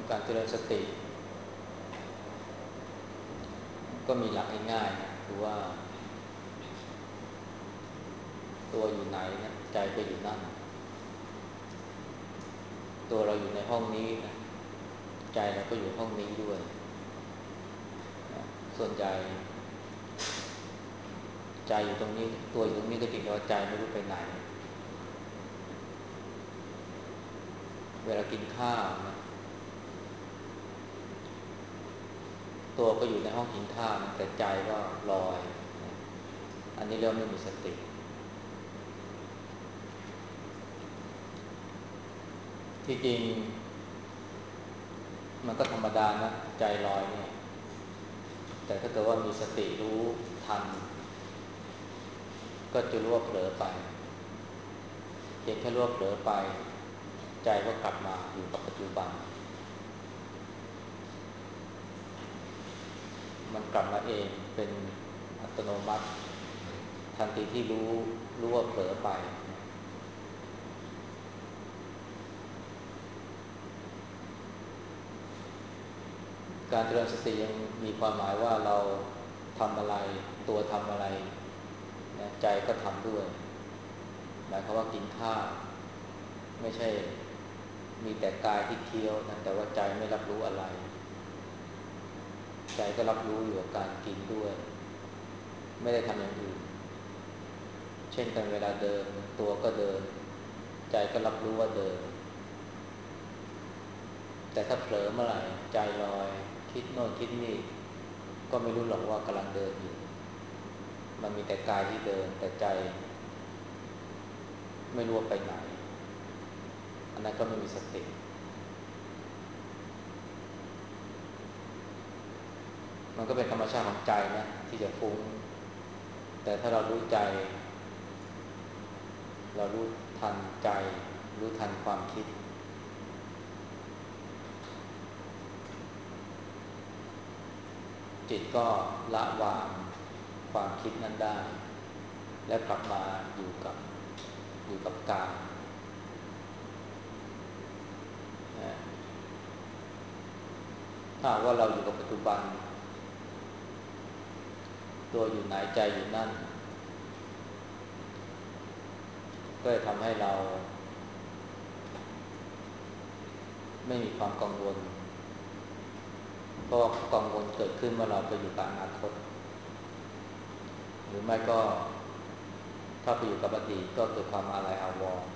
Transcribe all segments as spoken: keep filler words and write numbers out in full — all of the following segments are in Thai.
การเจริญสติก็มีหลักง่ายๆนะคือว่าตัวอยู่ไหนนะใจก็อยู่นั่นตัวเราอยู่ในห้องนี้นะใจเราก็อยู่ห้องนี้ด้วยนะส่วนใหญ่ใจอยู่ตรงนี้ตัวอยู่ตรงนี้ก็จริงแต่ว่าใจไม่รู้ไปไหนเวลากินข้าวนะตัวก็อยู่ในห้องกินข้าวนะแต่ใจก็ลอยนะอันนี้เรียกว่าไม่มีสติที่จริงมันก็ธรรมดานะใจลอยเนี่ยแต่ถ้าเกิดว่ามีสติรู้ทันก็จะรู้ว่าเผลอไปเพียงแค่รู้ว่าเผลอไปใจก็กลับมาอยู่กับปัจจุบันมันกลับมาเองเป็นอัตโนมัติทันทีที่รู้รู้ว่าเผลอไปการเจริญสติยังมีความหมายว่าเราทำอะไรตัวทำอะไรนะใจก็ทำด้วยหมายความว่ากินข้าวไม่ใช่มีแต่กายที่เคี้ยวนะแต่ว่าใจไม่รับรู้อะไรใจก็รับรู้อยู่กับการกินด้วยไม่ได้ทำอย่างอื่นเช่นกันเวลาเดินตัวก็เดินใจก็รับรู้ว่าเดินแต่ถ้าเผลอเมื่อไหร่ใจลอยคิดโน่นคิดนี่ก็ไม่รู้หรอกว่ากำลังเดินอยู่มันมีแต่กายที่เดินแต่ใจไม่รู้ว่าไปไหนอันนั้นก็ไม่มีสติมันก็เป็นธรรมชาติของใจนะที่จะฟุ้งแต่ถ้าเรารู้ใจเรารู้ทันใจรู้ทันความคิดจิตก็ละวางความคิดนั้นได้และกลับมาอยู่กับอยู่กับกายนะถ้าว่าเราอยู่กับปัจจุบันตัวอยู่ไหนใจอยู่นั่นก็จะทำให้เราไม่มีความกังวลเพราะกังวลเกิดขึ้นเมื่อเราไปอยู่กับอนาคตหรือไม่ก็ถ้าไปอยู่กับอดีตก็เกิดความอาลัยอาวรณ์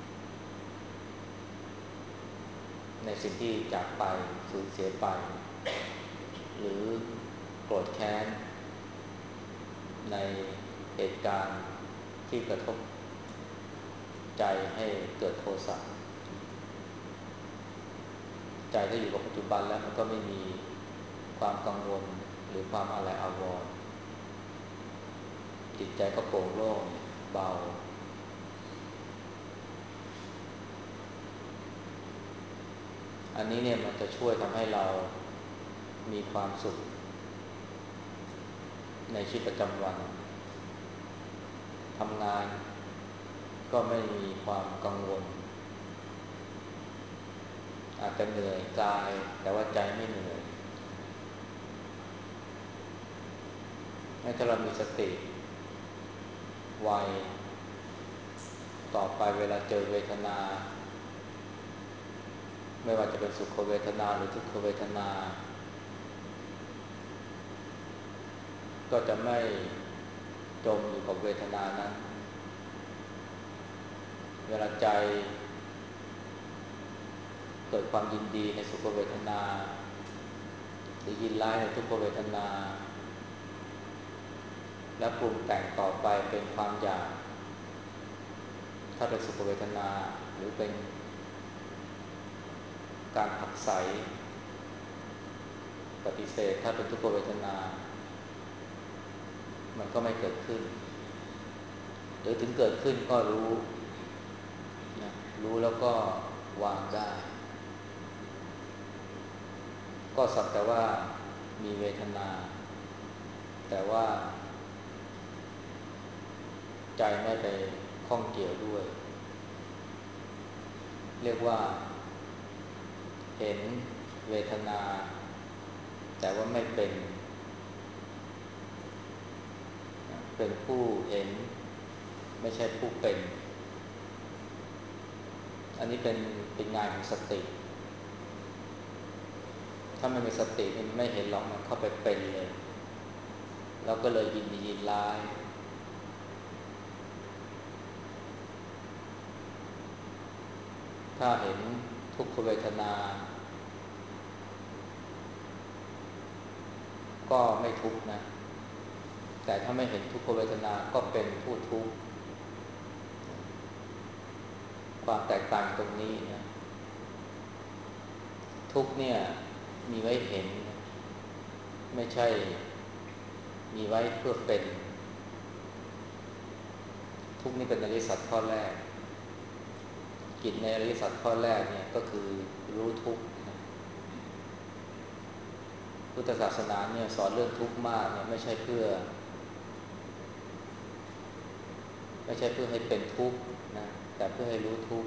ในสิ่งที่จากไปสูญเสียไปหรือโกรธแค้นในเหตุการณ์ที่กระทบใจให้เกิดโทสะใจถ้าอยู่กับปัจจุบันแล้วมันก็ไม่มีความกังวลหรือความอาลัยอาวรณ์จิตใจก็โปร่งโล่งเบาอันนี้เนี่ยมันจะช่วยทำให้เรามีความสุขในชีวิตประจำวันทำงานก็ไม่มีความกังวลอาจจะเหนื่อยกายแต่ว่าใจไม่เหนื่อยถ้าเรามีสติไวต่อไปเวลาเจอเวทนาไม่ว่าจะเป็นสุขเวทนาหรือทุกขเวทนาก็จะไม่จมอยู่กับเวทนานั้นเวลาใจเกิดความยินดีในสุขเวทนาหรือยินร้ายในทุกขเวทนาและปรุงแต่งต่อไปเป็นความอยากถ้าเป็นสุขเวทนาหรือเป็นการผลักไสปฏิเสธถ้าเป็นทุกขเวทนามันก็ไม่เกิดขึ้นหรือถึงเกิดขึ้นก็รู้นะรู้แล้วก็วางได้ก็สักแต่ว่ามีเวทนาแต่ว่าใจไม่ไปข้องเกี่ยวด้วยเรียกว่าเห็นเวทนาแต่ว่าไม่เป็นเป็นผู้เห็นไม่ใช่ผู้เป็นอันนี้เป็นเป็นงานของสติถ้าไม่มีสติมันไม่เห็นหรอกมันเข้าไปเป็นเลยแล้วก็เลยยินดียินร้ายถ้าเห็นทุกขเวทนาก็ไม่ทุกข์นะแต่ถ้าไม่เห็นทุกขเวทนาก็เป็นผู้ทุกข์ความแตกต่างตรงนี้นะทุกข์เนี่ยมีไว้เห็นไม่ใช่มีไว้เพื่อเป็นทุกข์นี่เป็นอริยสัจข้อแรกกิจในอริยสัจข้อแรกเนี่ยก็คือรู้ทุกข์พุทธศาสนาเนี่ยสอนเรื่องทุกข์มากเนี่ยไม่ใช่เพื่อไม่ใช่เพื่อให้เป็นทุกข์นะแต่เพื่อให้รู้ทุกข์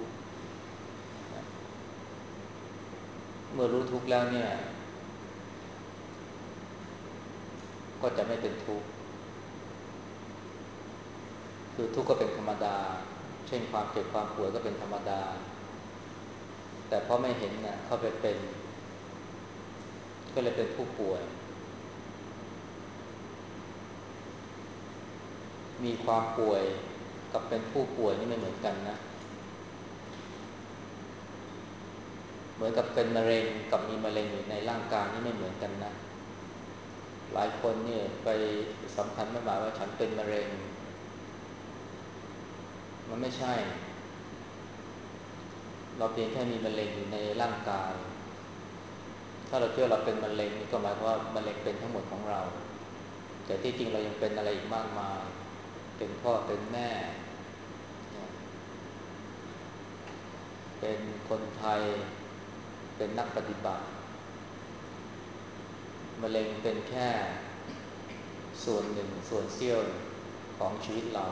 เมื่อรู้ทุกข์แล้วเนี่ยก็จะไม่เป็นทุกข์คือทุกข์ก็เป็นธรรมดาเช่นความเจ็บความป่วยก็เป็นธรรมดาแต่เพราะไม่เห็นเนี่ยเข้าไปเป็นก็เลยเป็นผู้ป่วยมีความป่วยกับเป็นผู้ป่วยนี่ไม่เหมือนกันนะเหมือนกับเป็นมะเร็งกับมีมะเร็งอยู่ในร่างกายนี่ไม่เหมือนกันนะหลายคนเนี่ยไปสำคัญไม่หมายว่าฉันเป็นมะเร็งมันไม่ใช่เราเพียงแค่มีมะเร็งอยู่ในร่างกายถ้าเราเชื่อเราเป็นมะเร็งนี่ก็หมายความว่ามะเร็งเป็นทั้งหมดของเราแต่ที่จริงเรายังเป็นอะไรอีกมากมายเป็นพ่อเป็นแม่เป็นคนไทยเป็นนักปฏิบัติมะเร็งเป็นแค่ส่วนหนึ่งส่วนเสี้ยวของชีวิตเรา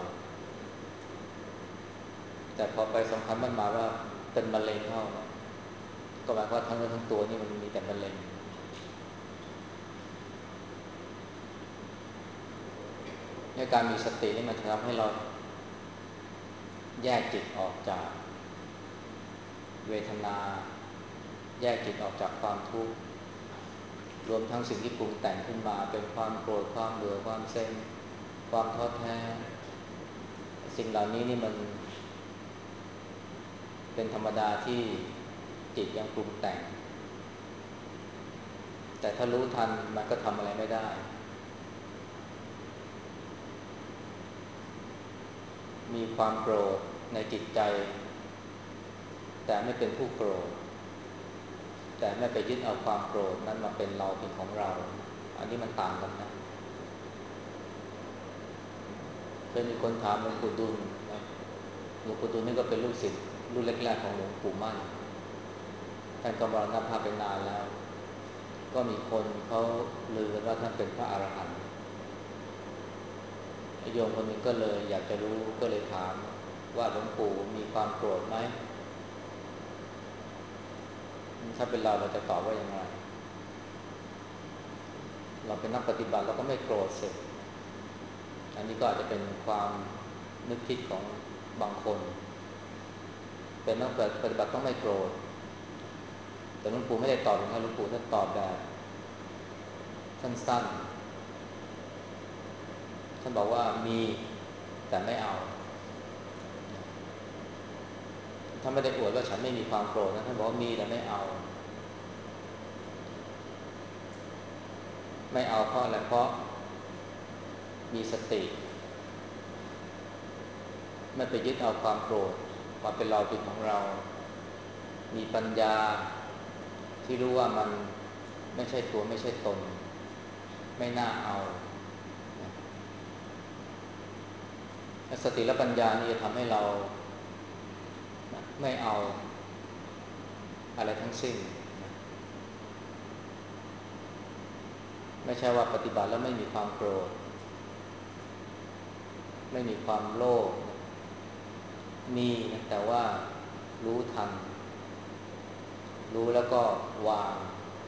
แต่พอไปสำคัญมันมาว่าเป็นมะเร็งเข้าก็หมายความว่าทั้งเนื้อทั้งตัวนี่มันมีแต่มะเร็งในการมีสตินี่มันจะทำให้เราแยกจิตออกจากเวทนาแยกจิตออกจากความทุกข์รวมทั้งสิ่งที่ปรุงแต่งขึ้นมาเป็นความโกรธความเบื่อความเซ็งความท้อแท้สิ่งเหล่านี้นี่มันเป็นธรรมดาที่จิตยังปรุงแต่งแต่ถ้ารู้ทันมันก็ทำอะไรไม่ได้มีความโกรธในจิตใจแต่ไม่เป็นผู้โกรธแต่ไม่ไปยึดเอาความโกรธนั้นมาเป็นเราเป็นของเราอันนี้มันต่างกันนะเคยมีคนถามหลวงปู่ดุลนะหลวงปู่ดุลนี่ก็เป็นลูกศิษย์รุ่นแรกๆของหลวงปู่มั่นท่านก็มรณภาพไปนานแล้วก็มีคนเขาลือกันว่าท่านเป็นพระอรหันต์โยมคนหนึ่งก็เลยอยากจะรู้ก็เลยถามว่าหลวงปู่มีความโกรธไหมถ้าเป็นเราเราจะตอบว่ายังไงเราเป็นนักปฏิบัติเราก็ไม่โกรธสิอันนี้ก็อาจจะเป็นความนึกคิดของบางคนเป็นนักปฏิบัติต้องไม่โกรธแต่หลวงปู่ไม่ได้ตอบอย่างนั้นหลวงปู่ท่านตอบแบบสั้นๆท่านบอกว่ามีแต่ไม่เอาท่านไม่ได้อวดว่าฉันไม่มีความโกรธนะท่านบอกว่ามีแต่ไม่เอาไม่เอาเพราะอะไรเพราะมีสติไม่ไปยึดเอาความโกรธมาเป็นเราเป็นของเรามีปัญญาที่รู้ว่ามันไม่ใช่ตัวไม่ใช่ตนไม่น่าเอาสติและปัญญานี่จะทำให้เราไม่เอาอะไรทั้งสิ้นไม่ใช่ว่าปฏิบัติแล้วไม่มีความโกรธไม่มีความโลภมีนะแต่ว่ารู้ทันรู้แล้วก็วาง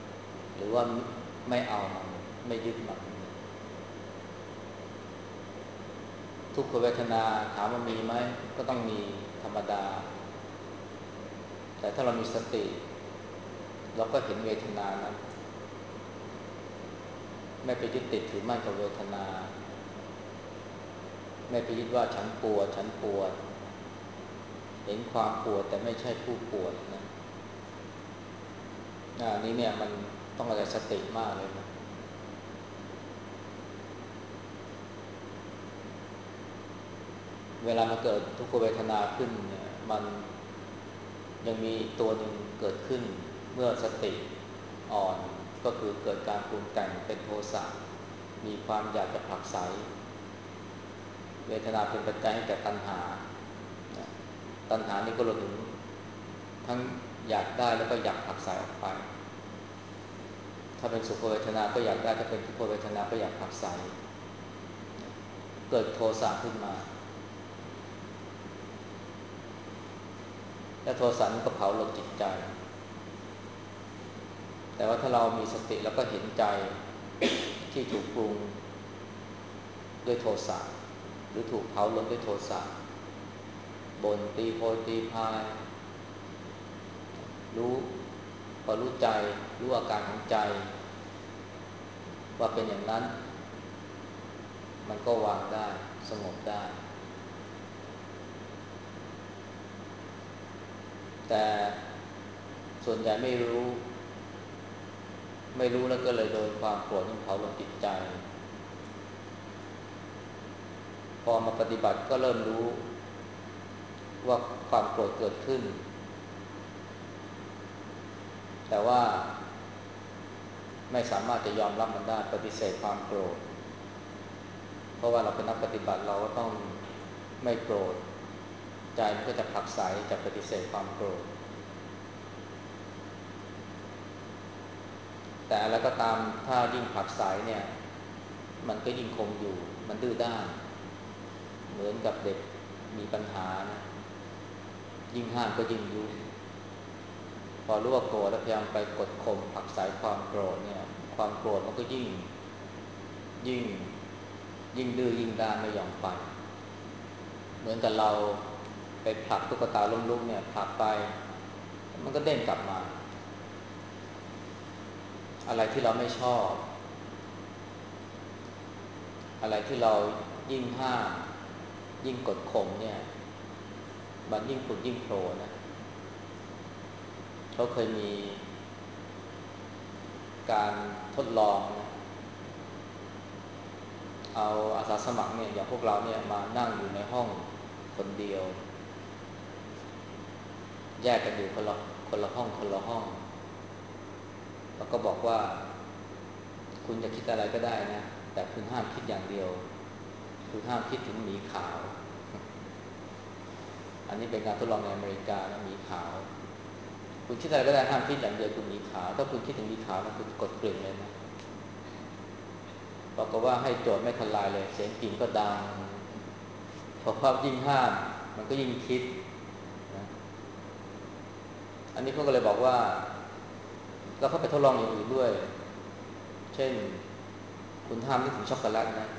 หรือว่าไม่เอามันไม่ยึดมันทุกขเวทนาถามว่ามีไหมก็ต้องมีธรรมดาแต่ถ้าเรามีสติเราก็เห็นเวทนานั้นไม่ไปยึดติดถือมั่นกับเวทนาไม่ไปยึดว่าฉันปวดฉันปวดเห็นความปวดแต่ไม่ใช่ผู้ปวดนะอันนี้เนี่ยมันต้องอาศัยสติมากเลยนะเวลามันเกิดทุกขเวทนาขึ้นเนี่ยมันยังมีตัวหนึ่งเกิดขึ้นเมื่อสติอ่อนก็คือเกิดการปรุงแต่งเป็นโทสะมีความอยากจะผลักไสเวทนาเป็นปัจจัยให้แก่ตัณหาตัณหานี้ก็รวมถึงทั้งอยากได้แล้วก็อยากผลักไสออกไปถ้าเป็นสุขเวทนาก็อยากได้ถ้าเป็นทุกขเวทนาก็อยากผลักไสเกิดโทสะขึ้นมาและโทสะนี้ก็เผาลนจิตใจแต่ว่าถ้าเรามีสติแล้วก็เห็นใจที่ถูกปรุงด้วยโทสะหรือถูกเผาลนด้วยโทสะบ่นตีโพยตีพายรู้พอรู้ใจรู้อาการของใจว่าเป็นอย่างนั้นมันก็วางได้สงบได้แต่ส่วนใหญ่ไม่รู้ไม่รู้แล้วก็เลยโดนความโกรธเผาลนจิตใจพอมาปฏิบัติก็เริ่มรู้ว่าความโกรธเกิดขึ้นแต่ว่าไม่สามารถจะยอมรับมันได้ปฏิเสธความโกรธเพราะว่าเราเป็นนักปฏิบัติเราก็ต้องไม่โกรธใจมันก็จะผลักไสจะปฏิเสธความโกรธแต่อะไรก็ตามถ้ายิ่งผลักไสเนี่ยมันก็ยิ่งคงอยู่มันดื้อด้านเหมือนกับเด็กมีปัญหานะยิ่งห้ามก็ยิ่งยุ่งพอรู้ว่าโกรธแล้วพยายามไปกดข่มผลักไสความโกรธเนี่ยความโกรธมันก็ยิ่งยิ่งยิ่งดื้อยิ่งด้านไม่ยอมไปเหมือนกับเราไปผลักตุ๊กตาล้มลุกเนี่ยผลักไปมันก็เด้งกลับมาอะไรที่เราไม่ชอบอะไรที่เรายิ่งห้ามยิ่งกดข่มเนี่ยมันยิ่งผุดยิ่งโผล่นะเขาเคยมีการทดลองนะเอาอาสาสมัครเนี่ยอย่างพวกเราเนี่ยมานั่งอยู่ในห้องคนเดียวแยกกันอยู่คนละคนละห้องคนละห้องแล้วก็บอกว่าคุณจะคิดอะไรก็ได้นะแต่คุณห้ามคิดอย่างเดียวคุณห้ามคิดถึงหมีขาวอันนี้เป็นการทดลองในอเมริกานะหมีขาวคุณคิดอะไรก็ได้ห้ามคิดอย่างเดียวคือหมีขาวถ้าคุณคิดถึงหมีขาวนะคุณกดกริ่งเลยนะบอกว่าให้โจทย์ไม่ทันลายเลยเสียงกิ่งก็ดังพอภาพยิ่งห้ามมันก็ยิ่งคิดนะอันนี้เขาก็เลยบอกว่าแล้วเขาไปทดลองอย่างอื่นด้วยเช่นคุณห้ามนึกถึงช็อกโกแลตนะ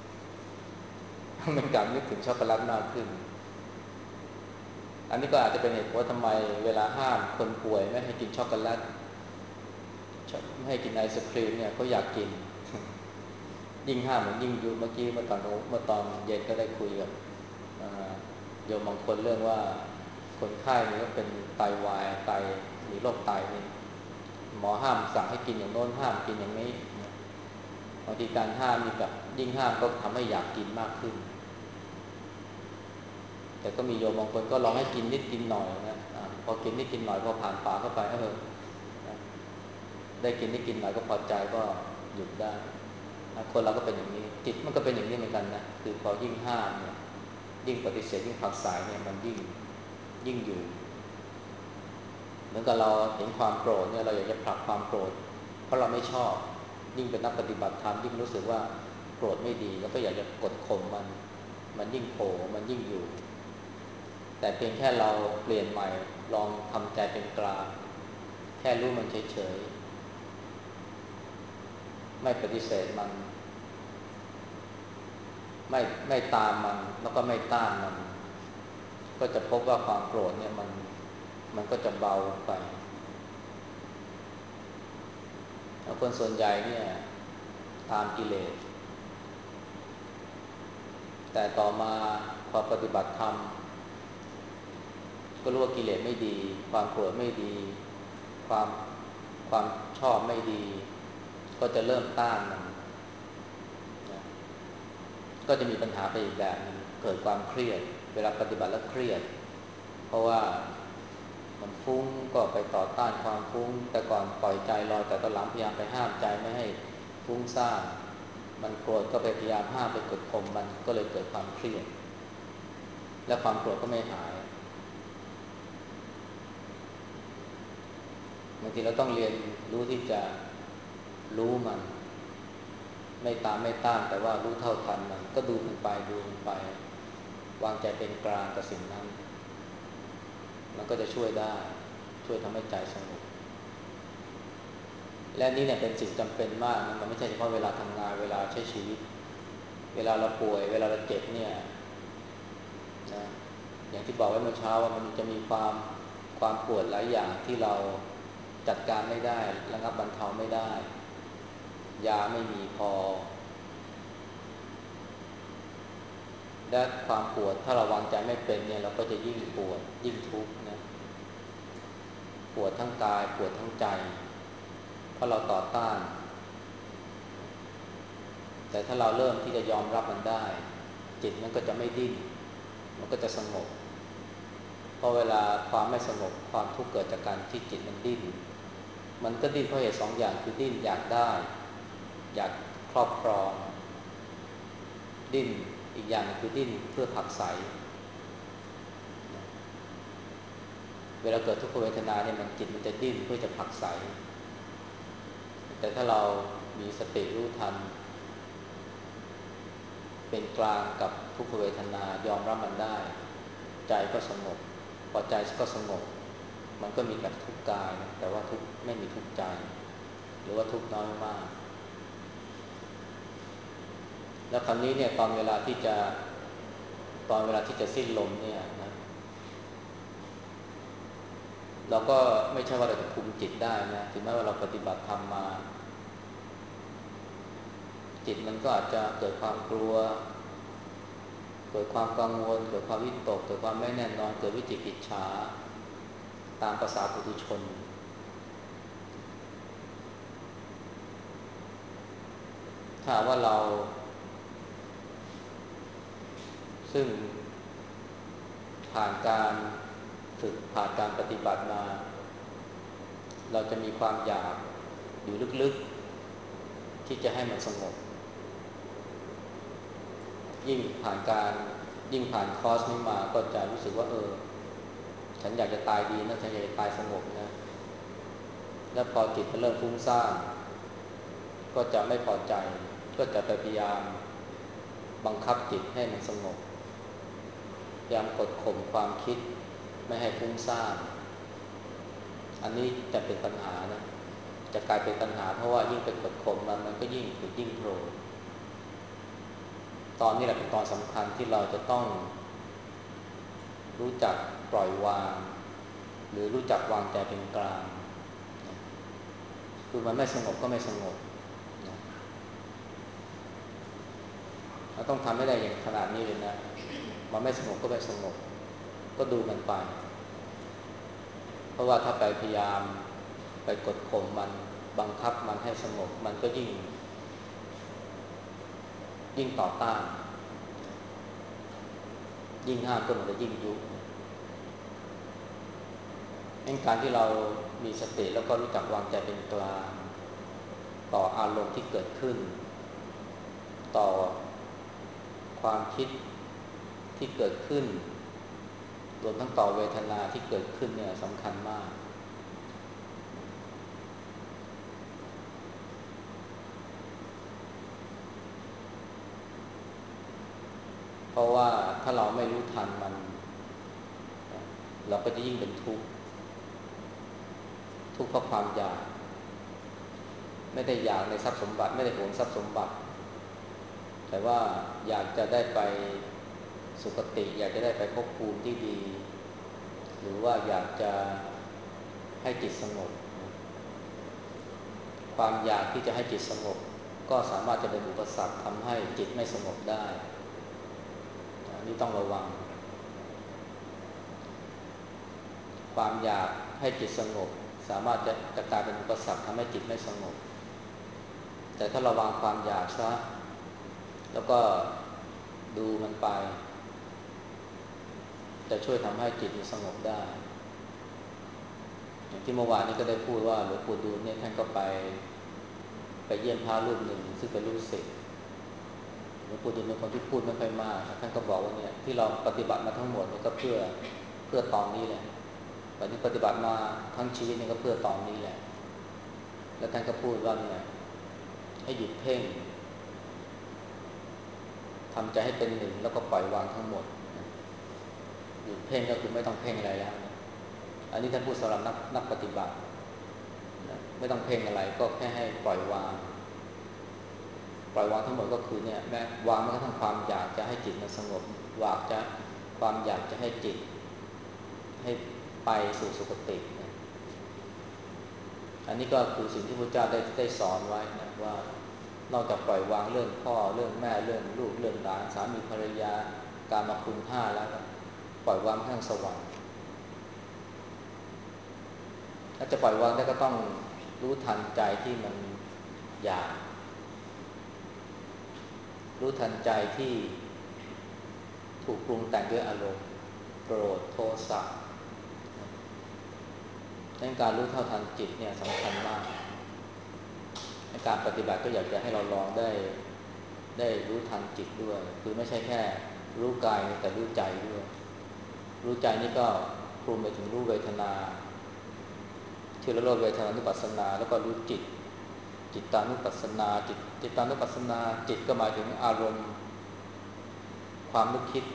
มันกลับนึกถึงช็อกโกแลตมากขึ้นอันนี้ก็อาจจะเป็นเหตุผลว่าทำไมเวลาห้ามคนป่วยไม่ให้กินช็อกโกแลตไม่ให้กินไอศครีมเนี่ยเขาอยากกินยิ่งห้ามมันยิ่งยุเมื่อกี้เมื่อตอนเมื่อตอนเย็นก็ได้คุยกับโยมบางคนเรื่องว่าคนไข้นี่ก็เป็นไตวายไตมีโรคไตนี่หมอห้ามสั่งให้กินอย่างโน้นห้ามกินอย่างนี้บางทีการห้ามนี่แบบยิ่งห้ามก็ทำให้อยากกินมากขึ้นแต่ก็มีโยมบางคนก็ลองให้กินนิดกินหน่อยนะอะพอกินนิดกินหน่อยพอผ่านปากเข้าไปเออได้กินนิดกินหน่อยก็พอใจก็หยุดได้คนเราก็เป็นอย่างนี้จิตมันก็เป็นอย่างนี้เหมือนกันนะคือพอยิ่งห้ามเนี่ยยิ่งปฏิเสธยิ่งผลักไสเนี่ยมันยิ่งยิ่งอยู่เหมือนกับเราเห็นความโกรธเนี่ยเราอยากจะผลักความโกรธเพราะเราไม่ชอบยิ่งเป็นนักปฏิบัติธรรมยิ่งรู้สึกว่าโกรธไม่ดีแล้วก็อยากจะกดข่มมันมันยิ่งโผล่มันยิ่งอยู่แต่เพียงแค่เราเปลี่ยนใหม่ลองทำใจเป็นกลางแค่รู้มันเฉยไม่ปฏิเสธมันไม่ไม่ตามมันแล้วก็ไม่ต้านมันก็จะพบว่าความโกรธเนี่ยมันมันก็จะเบาลงไปแล้วคนส่วนใหญ่เนี่ยตามกิเลสแต่ต่อมาพอปฏิบัติธรรมก็รู้ว่ากิเลสไม่ดีความโกรธไม่ดีความความชอบไม่ดีก็จะเริ่มต้านมันนะก็จะมีปัญหาไปอีกแบบนึงเกิดความเครียดเวลาปฏิบัติแล้วเครียดเพราะว่ามันฟุ้งก็ไปต่อต้านความฟุ้งแต่ก่อนปล่อยใจลอยแต่ตอนหลังพยายามไปห้ามใจไม่ให้ฟุ้งซ่านมันโกรธก็ไปพยายามห้ามไปกดข่มมันก็เลยเกิดความเครียดและความโกรธก็ไม่หายบางทีเราต้องเรียนรู้ที่จะรู้มันไม่ตามไม่ต้านแต่ว่ารู้เท่าทันมันก็ดูมันไปดูมันไปวางใจเป็นกลางกับสิ่งนั้นมันก็จะช่วยได้ช่วยทำให้ใจสงบและนี่เนี่ยเป็นสิ่งจำเป็นมากนะมันไม่ใช่เฉพาะเวลาทำงานเวลาใช้ชีวิตเวลาเราป่วยเวลาเราเจ็บเนี่ยนะอย่างที่บอกไว้เมื่อเช้าว่ามันจะมีความความปวดหลายอย่างที่เราจัดการไม่ได้ระงับบรรเทาไม่ได้ยาไม่มีพอและความปวดถ้าเราวางใจไม่เป็นเนี่ยเราก็จะยิ่งปวดยิ่งทุกข์นะปวดทั้งกายปวดทั้งใจเพราะเราต่อต้านแต่ถ้าเราเริ่มที่จะยอมรับมันได้จิตมันก็จะไม่ดิ้นมันก็จะสงบเพราะเวลาความไม่สงบความทุกข์เกิดจากการที่จิตมันดิ้นมันก็ดิ้นเพราะเหตุสองอย่างคือดิ้นอยากได้อยากครอบครองดิ้นอีกอย่างคือดิ้นเพื่อผลักไสเวลาเกิดทุกขเวทนาเนี่ยมันจิตมันจะดิ้นเพื่อจะผลักไสแต่ถ้าเรามีสติรู้ทันเป็นกลางกับทุกขเวทนายอมรับมันได้ใจก็สงบพอใจก็สงบมันก็มีแต่ทุกข์กายนะแต่ว่าทุกข์ไม่มีทุกข์ใจหรือว่าทุกข์น้อยมากแล้วคราวนี้เนี่ยตอนเวลาที่จะตอนเวลาที่จะสิ้นลมเนี่ยนะเราก็ไม่ใช่ว่าเราจะคุมจิตได้นะถึงแม้ว่าเราปฏิบัติธรรมมาจิตมันก็อาจจะเกิดความกลัวเกิดความกังวลเกิดความวิตกเกิดความไม่แน่นอนเกิดวิจิกิจฉาตามภาษาปุถุชนถ้าว่าเราซึ่งผ่านการฝึกผ่านการปฏิบัติมาเราจะมีความอยากอยู่ลึกๆที่จะให้มันสงบยิ่งผ่านการยิ่งผ่านคอร์สนี้มาก็จะรู้สึกว่าเออฉันอยากจะตายดีนะฉันอยากจะตายสงบนะแล้วพอจิตมันเริ่มฟุ้งซ่านก็จะไม่พอใจก็จะไปพยายามบังคับจิตให้มันสงบพยายามกดข่มความคิดไม่ให้ฟุ้งซ่านอันนี้จะเป็นปัญหานะจะกลายเป็นปัญหาเพราะว่ายิ่งไปกดข่มมันมันก็ยิ่งผุดยิ่งโผล่ตอนนี้แหละเป็นตอนสำคัญที่เราจะต้องรู้จักปล่อยวางหรือรู้จักวางใจเป็นกลางนะคือมันไม่สงบก็ไม่สงบนะเราต้องทำให้ได้อย่างขนาดนี้เลยนะมันไม่สงบก็ไม่สงบก็ดูมันไปเพราะว่าถ้าไปพยายามไปกดข่มมันบังคับมันให้สงบมันก็ยิ่งยิ่งต่อต้านยิ่งห้ามก็มันจะยิ่งยุงั้นการที่เรามีสติแล้วก็รู้จักวางใจเป็นกลางต่ออารมณ์ที่เกิดขึ้นต่อความคิดที่เกิดขึ้นรวมทั้งต่อเวทนาที่เกิดขึ้นเนี่ยสำคัญมากเพราะว่าถ้าเราไม่รู้ทันมันเราก็จะยิ่งเป็นทุกข์ทุกข์เพราะความอยากไม่ได้อยากในทรัพย์สมบัติไม่ได้หวงทรัพย์สมบัติแต่ว่าอยากจะได้ไปสุคติอยากจะได้ไปภพภูมิที่ดีหรือว่าอยากจะให้จิตสงบความอยากที่จะให้จิตสงบก็สามารถจะเป็นอุปสรรคทำให้จิตไม่สงบได้อันนี้ต้องระวังความอยากให้จิตสงบสามารถจะจะกลายเป็นอุปสรรคทำให้จิตไม่สงบแต่ถ้าระวังความอยากซะแล้วก็ดูมันไปจะช่วยทำให้จิตสงบได้อย่างที่เมื่อวานนี้ก็ได้พูดว่าหลวงปู่ดูลเนี่ยท่านก็ไปไปเยี่ยมพระรูปหนึ่งซึ่งเป็นลูกศิษย์หลวงปู่ดูลเป็นคนที่พูดไม่ค่อยมากท่านก็บอกว่าเนี่ยที่เราปฏิบัติมาทั้งหมดนี่ก็เพื่อเพื่อตอนนี้แหละตอนที่ปฏิบัติมาทั้งชีวิตนี่ก็เพื่อตอนนี้แหละแล้วท่านก็พูดว่าเนี่ยให้หยุดเพ่งทำใจให้เป็นหนึ่งแล้วก็ปล่อยวางทั้งหมดหยุดเพ่งก็คือไม่ต้องเพ่งอะไรแล้วนะอันนี้ท่านพูดสำหรับนักนักปฏิบัตินะไม่ต้องเพ่งอะไรก็แค่ให้ปล่อยวางปล่อยวางทั้งหมดก็คือเนี่ยแม้วางแม้กระทั่งความอยากจะให้จิตมันสงบวางจะความอยากจะให้จิตให้ไปสู่สุคตินะอันนี้ก็คือสิ่งที่พระเจ้าได้ได้สอนไว้นะว่านอกจากปล่อยวางเรื่องพ่อเรื่องแม่เรื่องลูกเรื่องหลานสามีภรรยาการมาคุณห้าแล้วปล่อยวางทั้งสวรรค์ถ้าจะปล่อยวางได้ก็ต้องรู้ทันใจที่มันอยากรู้ทันใจที่ถูกปรุงแต่งด้วยอารมณ์โกรธโทสะดังนั้นการรู้เท่าทันจิตเนี่ยสำคัญมากในการปฏิบัติก็อยากจะให้เราลองได้ได้รู้ทันจิตด้วยคือไม่ใช่แค่รู้กายแต่รู้ใจด้วยรู้ใจนี่ก็คลุมไปถึงรู้เวทนาที่เราเรียกเวทนานุปัสสนาแล้วก็รู้จิตจิตตานุปัสสนาจิตจิตตานุปัสสนาจิตก็หมายถึงอารมณ์ความนึกคิด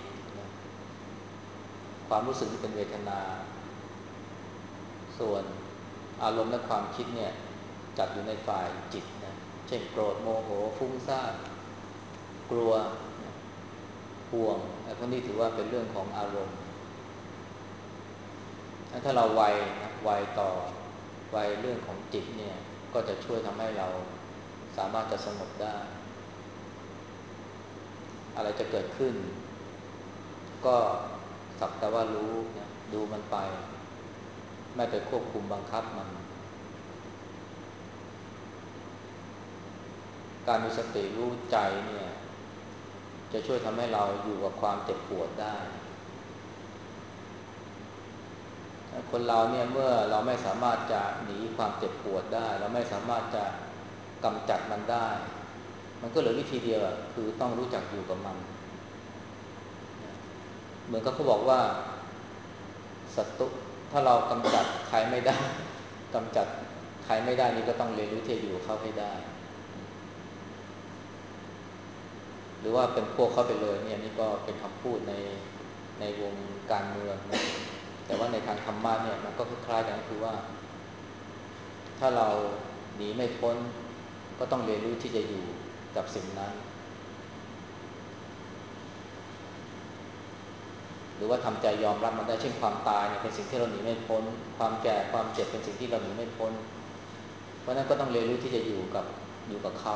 ความรู้สึกที่เป็นเวทนาส่วนอารมณ์และความคิดเนี่ยจัดอยู่ในฝ่ายจิตนะเช่นโกรธโมโหฟุ้งซ่านกลัวห่วงไอ้พวกนี้ถือว่าเป็นเรื่องของอารมณ์ถ้าเราไวนะไวต่อไวเรื่องของจิตเนี่ยก็จะช่วยทำให้เราสามารถจะสงบได้อะไรจะเกิดขึ้นก็สักแต่ว่ารู้นะดูมันไปไม่ไปควบคุมบังคับมันการมีสติรู้ใจเนี่ยจะช่วยทำให้เราอยู่กับความเจ็บปวดได้คนเราเนี่ยเมื่อเราไม่สามารถจะหนีความเจ็บปวดได้เราไม่สามารถจะกำจัดมันได้มันก็เหลือวิธีเดียวคือต้องรู้จักอยู่กับมันเหมือนกับเขาบอกว่าศัตรูถ้าเรากำจัดใครไม่ได้กำจัดใครไม่ได้นี่ก็ต้องเรียนรู้ที่จะอยู่กับเขาให้ได้หรือว่าเป็นพวกเขาไปเลยเนี่ยนี่ก็เป็นคำพูดในในวงการเมืองนะแต่ว่าในทางธรรมะเนี่ยมันก็คล้ายๆกันคือว่าถ้าเราหนีไม่พ้นก็ต้องเรียนรู้ที่จะอยู่กับสิ่งนั้นหรือว่าทำใจยอมรับมันได้เช่นความตายเนี่ยเป็นสิ่งที่เราหนีไม่พ้นความแก่ความเจ็บเป็นสิ่งที่เราหนีไม่พ้นเพราะนั้นก็ต้องเรียนรู้ที่จะอยู่กับอยู่กับเขา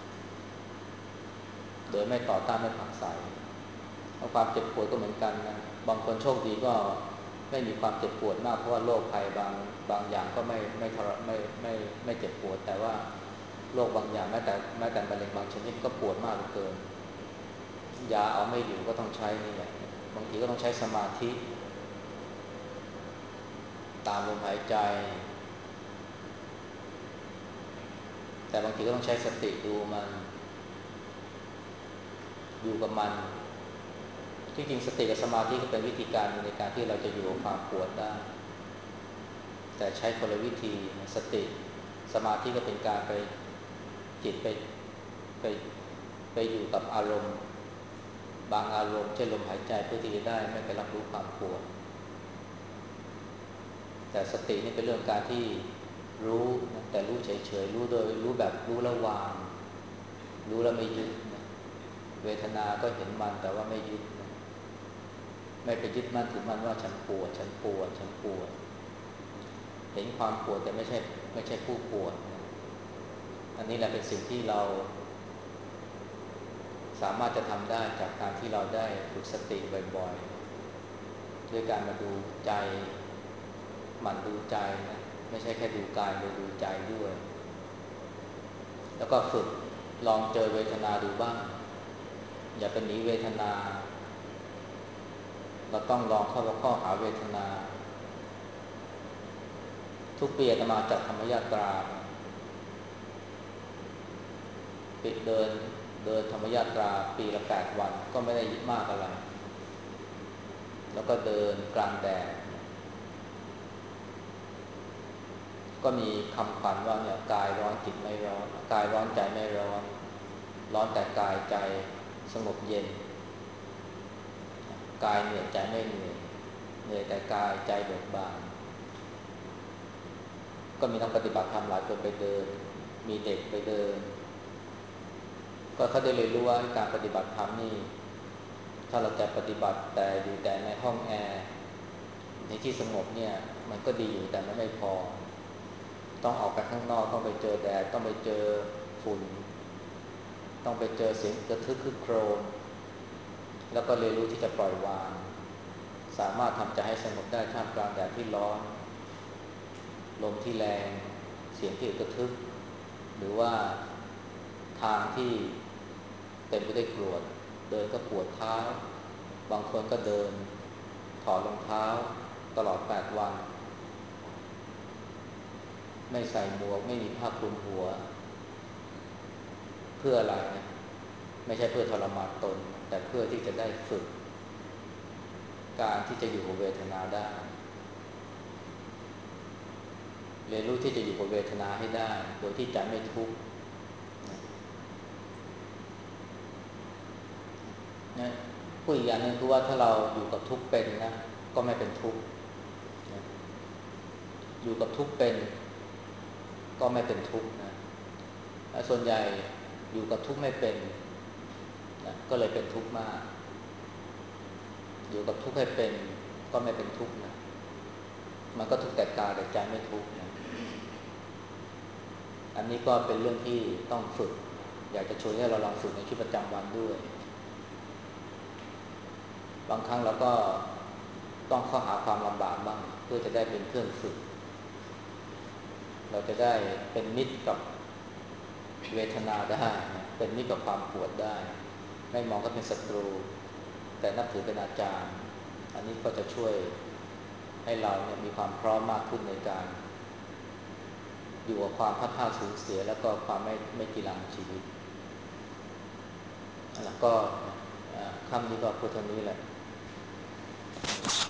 โดยไม่ต่อต้านไม่ผลักไสเพราะความเจ็บปวดก็เหมือนกันนะบางคนโชคดีก็ไม่มีความเจ็บปวดมากเพราะว่าโรคภัยบางบางอย่างก็ไม่ไม่ทรไม่ไม่ไม่เจ็บปวดแต่ว่าโรคบางอย่างแม้แต่แม้แต่มะเร็งบางชนิดก็ปวดมากเหลือเกินยาเอาไม่อยู่ก็ต้องใช้นี่แหละบางทีก็ต้องใช้สมาธิตามลมหายใจแต่บางทีก็ต้องใช้สติดูมันอยู่กับมันที่จริงสติกับสมาธิก็เป็นวิธีการในการที่เราจะอยู่กับความปวดได้แต่ใช้คนละวิธีสติสมาธิก็เป็นการไปจิตไปไปไปอยู่กับอารมณ์บางอารมณ์เช่นลมหายใจเพื่อที่จะได้ไม่ไปรับรู้ความปวดแต่สตินี่เป็นเรื่องการที่รู้นะแต่รู้เฉยๆรู้โดยรู้แบบรู้แล้ววางรู้แล้วไม่ยึดนะเวทนาก็เห็นมันแต่ว่าไม่ยึดนะไม่ไปยึดมั่นถือมั่นว่าฉันปวดฉันปวดฉันปวดเห็นความปวดแต่ไม่ใช่ไม่ใช่ผู้ปวดนะอันนี้แหละเป็นสิ่งที่เราสามารถจะทำได้จากการที่เราได้ฝึกสติบ่อยๆด้วยการมาดูใจหมั่นดูใจนะไม่ใช่แค่ดูกายโดยดูใจด้วยแล้วก็ฝึกลองเจอเวทนาดูบ้างอย่าเป็นหนีเวทนาเราต้องลองเข้าไปข้อหาเวทนาทุกปีอาตมาจัดธรรมยาตราปิดเดินเดินธรรมยาตราปีละแปดวันก็ไม่ได้ยึดมากอะไรแล้วก็เดินกลางแดดก็มีคำขวัญว่าเนี่ยกายร้อนจิตไม่ร้อนกายร้อนใจไม่ร้อนร้อนแต่กายใจสงบเย็นกายเหนื่อยใจไม่เหนื่อยเหนื่อยแต่กายใจเบิกบานก็มีนักปฏิบัติธรรมหลายคนไปเดินมีเด็กไปเดินก็เขาได้เรียนรู้ว่าการปฏิบัติธรรมนี่ถ้าเราจะปฏิบัติแต่อยู่แต่ในห้องแอร์ในที่สงบเนี่ยมันก็ดีอยู่แต่มันไม่พอต้องออกไปข้างนอกต้องไปเจอแดดต้องไปเจอฝุ่นต้องไปเจอเสียงกระทึกคึกโครมแล้วก็เรียนรู้ที่จะปล่อยวางสามารถทำใจให้สงบได้ท่ามกลางแดดที่ร้อนลมที่แรงเสียงที่กระทึกหรือว่าทางที่เต็มไปด้วยกรวดเดินก็ปวดเท้าบางคนก็เดินถอดรองเท้าตลอดแปดวันไม่ใส่หมวกไม่มีผ้าคลุมหัวเพื่ออะไรนะไม่ใช่เพื่อทรมานตนแต่เพื่อที่จะได้ฝึกการที่จะอยู่กับเวทนาได้เรียนรู้ที่จะอยู่กับเวทนาให้ได้โดยที่ใจไม่ทุกข์นะพูดอีกอย่างหนึ่งคือว่าถ้าเราอยู่กับทุกข์เป็นนะก็ไม่เป็นทุกข์นะอยู่กับทุกข์เป็นก็ไม่เป็นทุกข์นะส่วนใหญ่อยู่กับทุกข์ไม่เป็นนะก็เลยเป็นทุกข์มากอยู่กับทุกข์ให้เป็นก็ไม่เป็นทุกข์นะมันก็ทุกข์แต่กายแต่ใจไม่ทุกข์นะอันนี้ก็เป็นเรื่องที่ต้องฝึกอยากจะชวนให้เราลองฝึกในชีวิตประจำวันด้วยบางครั้งเราก็ต้องเข้าหาความลำบากบ้างเพื่อจะได้เป็นเครื่องฝึกเราจะได้เป็นมิตรกับเวทนาได้เป็นมิตรกับความปวดได้ไม่มองก็เป็นศัตรูแต่นับถือเป็นอาจารย์อันนี้ก็จะช่วยให้เราเนี่ยมีความพร้อมมากขึ้นในการอยู่กับความพัดพาสูญเสียแล้วก็ความไม่ไม่กีรังชีวิตแล้วก็ค่ำนี้ก็พูดเท่านี้แหละ